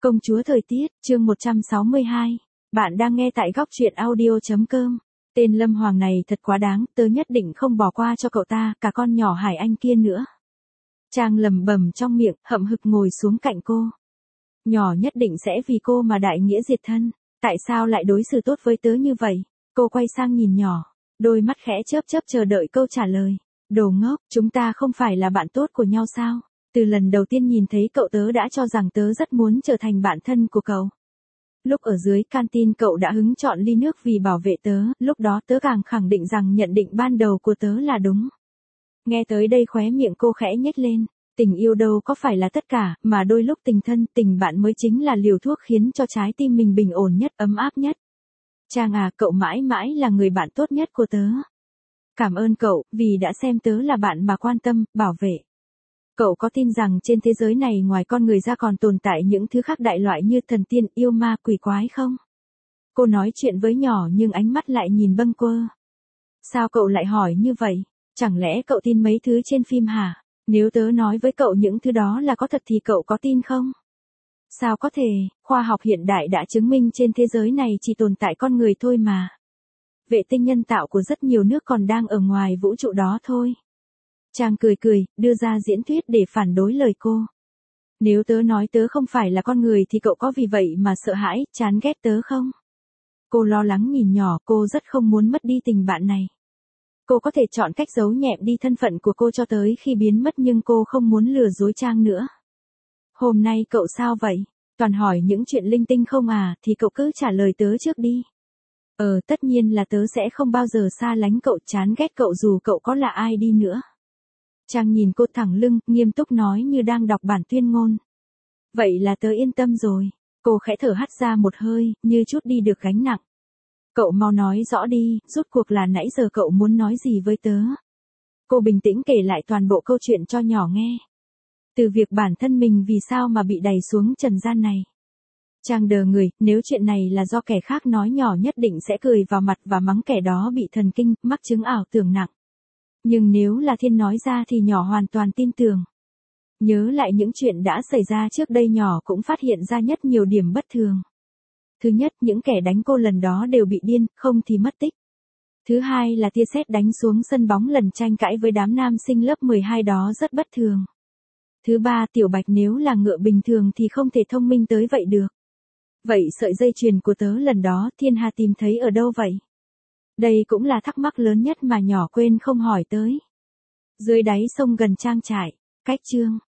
Công chúa thời tiết, chương 162. Bạn đang nghe tại góc truyện audio.com. Tên Lâm Hoàng này thật quá đáng, tớ nhất định không bỏ qua cho cậu ta, cả con nhỏ Hải Anh kia nữa. Trang lầm bầm trong miệng, hậm hực ngồi xuống cạnh cô. Nhỏ nhất định sẽ vì cô mà đại nghĩa diệt thân, tại sao lại đối xử tốt với tớ như vậy? Cô quay sang nhìn nhỏ, đôi mắt khẽ chớp chớp chờ đợi câu trả lời. Đồ ngốc, chúng ta không phải là bạn tốt của nhau sao? Từ lần đầu tiên nhìn thấy cậu tớ đã cho rằng tớ rất muốn trở thành bạn thân của cậu. Lúc ở dưới canteen cậu đã hứng chọn ly nước vì bảo vệ tớ, lúc đó tớ càng khẳng định rằng nhận định ban đầu của tớ là đúng. Nghe tới đây khóe miệng cô khẽ nhếch lên, tình yêu đâu có phải là tất cả, mà đôi lúc tình thân, tình bạn mới chính là liều thuốc khiến cho trái tim mình bình ổn nhất, ấm áp nhất. Trang à, cậu mãi mãi là người bạn tốt nhất của tớ. Cảm ơn cậu, vì đã xem tớ là bạn mà quan tâm, bảo vệ. Cậu có tin rằng trên thế giới này ngoài con người ra còn tồn tại những thứ khác đại loại như thần tiên, yêu ma, quỷ quái không? Cô nói chuyện với nhỏ nhưng ánh mắt lại nhìn bâng quơ. Sao cậu lại hỏi như vậy? Chẳng lẽ cậu tin mấy thứ trên phim hả? Nếu tớ nói với cậu những thứ đó là có thật thì cậu có tin không? Sao có thể, khoa học hiện đại đã chứng minh trên thế giới này chỉ tồn tại con người thôi mà. Vệ tinh nhân tạo của rất nhiều nước còn đang ở ngoài vũ trụ đó thôi. Trang cười cười, đưa ra diễn thuyết để phản đối lời cô. Nếu tớ nói tớ không phải là con người thì cậu có vì vậy mà sợ hãi, chán ghét tớ không? Cô lo lắng nhìn nhỏ, cô rất không muốn mất đi tình bạn này. Cô có thể chọn cách giấu nhẹm đi thân phận của cô cho tới khi biến mất nhưng cô không muốn lừa dối Trang nữa. Hôm nay cậu sao vậy? Toàn hỏi những chuyện linh tinh không à, thì cậu cứ trả lời tớ trước đi. Tất nhiên là tớ sẽ không bao giờ xa lánh cậu, chán ghét cậu dù cậu có là ai đi nữa. Trang nhìn cô thẳng lưng, nghiêm túc nói như đang đọc bản tuyên ngôn. Vậy là tớ yên tâm rồi. Cô khẽ thở hắt ra một hơi, như chút đi được gánh nặng. Cậu mau nói rõ đi, rốt cuộc là nãy giờ cậu muốn nói gì với tớ? Cô bình tĩnh kể lại toàn bộ câu chuyện cho nhỏ nghe. Từ việc bản thân mình vì sao mà bị đày xuống trần gian này. Trang đờ người, nếu chuyện này là do kẻ khác nói nhỏ nhất định sẽ cười vào mặt và mắng kẻ đó bị thần kinh, mắc chứng ảo tưởng nặng. Nhưng nếu là Thiên nói ra thì nhỏ hoàn toàn tin tưởng. Nhớ lại những chuyện đã xảy ra trước đây nhỏ cũng phát hiện ra nhất nhiều điểm bất thường. Thứ nhất, những kẻ đánh cô lần đó đều bị điên, không thì mất tích. Thứ hai là tia sét đánh xuống sân bóng lần tranh cãi với đám nam sinh lớp 12 đó rất bất thường. Thứ ba, Tiểu Bạch nếu là ngựa bình thường thì không thể thông minh tới vậy được. Vậy sợi dây chuyền của tớ lần đó Thiên Hà tìm thấy ở đâu vậy? Đây cũng là thắc mắc lớn nhất mà nhỏ quên không hỏi tới. Dưới đáy sông gần trang trại, cách chương